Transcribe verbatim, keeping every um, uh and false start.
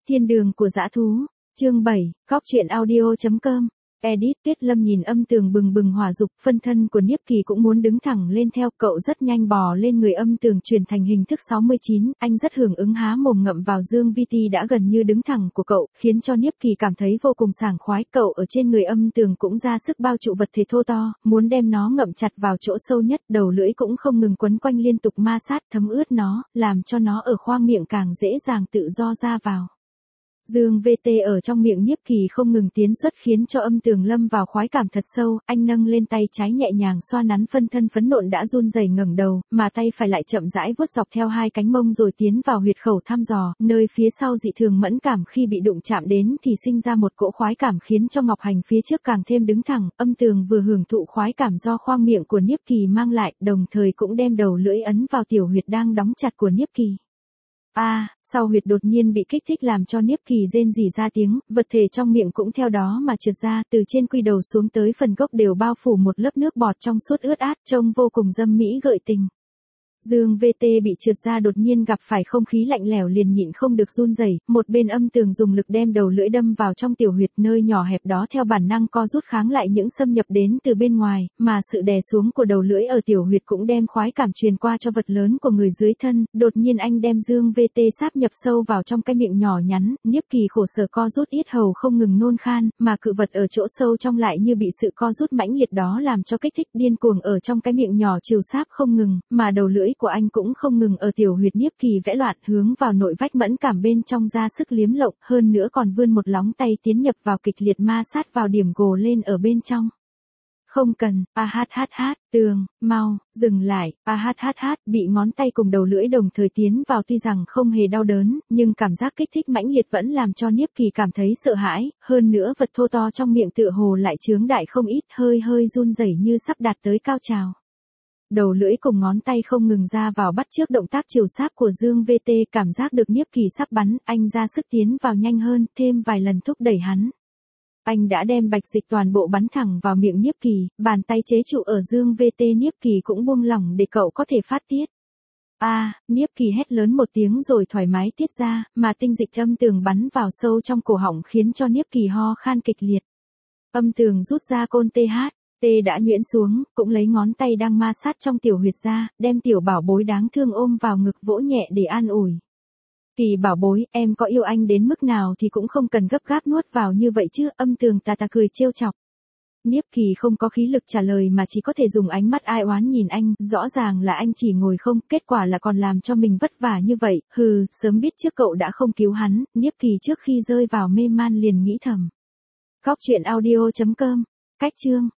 Thiên đường của dã thú, chương bảy, góc truyện audio.com. Edit. Tuyết Lâm nhìn Âm Tường bừng bừng hỏa dục, phân thân của Niếp Kỳ cũng muốn đứng thẳng lên theo, cậu rất nhanh bò lên người Âm Tường chuyển thành hình thức sáu mươi chín, anh rất hưởng ứng há mồm ngậm vào Dương Vi Ti đã gần như đứng thẳng của cậu, khiến cho Niếp Kỳ cảm thấy vô cùng sảng khoái, cậu ở trên người Âm Tường cũng ra sức bao trụ vật thể thô to, muốn đem nó ngậm chặt vào chỗ sâu nhất, đầu lưỡi cũng không ngừng quấn quanh liên tục ma sát thấm ướt nó, làm cho nó ở khoang miệng càng dễ dàng tự do ra vào. Dương vê tê ở trong miệng Niếp Kỳ không ngừng tiến xuất khiến cho Âm Tường lâm vào khoái cảm thật sâu, anh nâng lên tay trái nhẹ nhàng xoa nắn phân thân phấn nộn đã run rẩy ngẩng đầu, mà tay phải lại chậm rãi vuốt dọc theo hai cánh mông rồi tiến vào huyệt khẩu thăm dò, nơi phía sau dị thường mẫn cảm khi bị đụng chạm đến thì sinh ra một cỗ khoái cảm khiến cho Ngọc Hành phía trước càng thêm đứng thẳng, Âm Tường vừa hưởng thụ khoái cảm do khoang miệng của Niếp Kỳ mang lại, đồng thời cũng đem đầu lưỡi ấn vào tiểu huyệt đang đóng chặt của Niếp Kỳ. A, à, sau huyệt đột nhiên bị kích thích làm cho Niếp Kỳ rên rỉ ra tiếng, vật thể trong miệng cũng theo đó mà trượt ra, từ trên quy đầu xuống tới phần gốc đều bao phủ một lớp nước bọt trong suốt ướt át, trông vô cùng dâm mỹ gợi tình. Dương vê tê bị trượt ra đột nhiên gặp phải không khí lạnh lẽo liền nhịn không được run rẩy, một bên Âm Tường dùng lực đem đầu lưỡi đâm vào trong tiểu huyệt nơi nhỏ hẹp đó theo bản năng co rút kháng lại những xâm nhập đến từ bên ngoài, mà sự đè xuống của đầu lưỡi ở tiểu huyệt cũng đem khoái cảm truyền qua cho vật lớn của người dưới thân, đột nhiên anh đem Dương vê tê sáp nhập sâu vào trong cái miệng nhỏ nhắn, Niếp Kỳ khổ sở co rút yết hầu không ngừng nôn khan, mà cự vật ở chỗ sâu trong lại như bị sự co rút mãnh liệt đó làm cho kích thích điên cuồng ở trong cái miệng nhỏ trìu sáp không ngừng, mà đầu lưỡi của anh cũng không ngừng ở tiểu huyệt Niếp Kỳ vẽ loạn hướng vào nội vách mẫn cảm bên trong ra sức liếm lộng, hơn nữa còn vươn một lóng tay tiến nhập vào kịch liệt ma sát vào điểm gồ lên ở bên trong. Không cần, a hát hát hát, Tường, mau, dừng lại, a hát hát hát, bị ngón tay cùng đầu lưỡi đồng thời tiến vào tuy rằng không hề đau đớn, nhưng cảm giác kích thích mãnh liệt vẫn làm cho Niếp Kỳ cảm thấy sợ hãi, hơn nữa vật thô to trong miệng tựa hồ lại chướng đại không ít, hơi hơi run rẩy như sắp đạt tới cao trào. Đầu lưỡi cùng ngón tay không ngừng ra vào bắt trước động tác chiều sáp của Dương vê tê, cảm giác được Niếp Kỳ sắp bắn, anh ra sức tiến vào nhanh hơn, thêm vài lần thúc đẩy hắn. Anh đã đem bạch dịch toàn bộ bắn thẳng vào miệng Niếp Kỳ, bàn tay chế trụ ở Dương vê tê Niếp Kỳ cũng buông lỏng để cậu có thể phát tiết. A, à, Niếp Kỳ hét lớn một tiếng rồi thoải mái tiết ra, mà tinh dịch Âm Tường bắn vào sâu trong cổ họng khiến cho Niếp Kỳ ho khan kịch liệt. Âm Tường rút ra côn tê hát. Tê đã nhuyễn xuống, cũng lấy ngón tay đang ma sát trong tiểu huyệt ra, đem tiểu bảo bối đáng thương ôm vào ngực vỗ nhẹ để an ủi. Kỳ bảo bối, em có yêu anh đến mức nào thì cũng không cần gấp gáp nuốt vào như vậy chứ, Âm Tường tà tà cười trêu chọc. Niếp Kỳ không có khí lực trả lời mà chỉ có thể dùng ánh mắt ai oán nhìn anh, rõ ràng là anh chỉ ngồi không, kết quả là còn làm cho mình vất vả như vậy, hừ, sớm biết trước cậu đã không cứu hắn, Niếp Kỳ trước khi rơi vào mê man liền nghĩ thầm. Góc truyện audio.com, cách chương.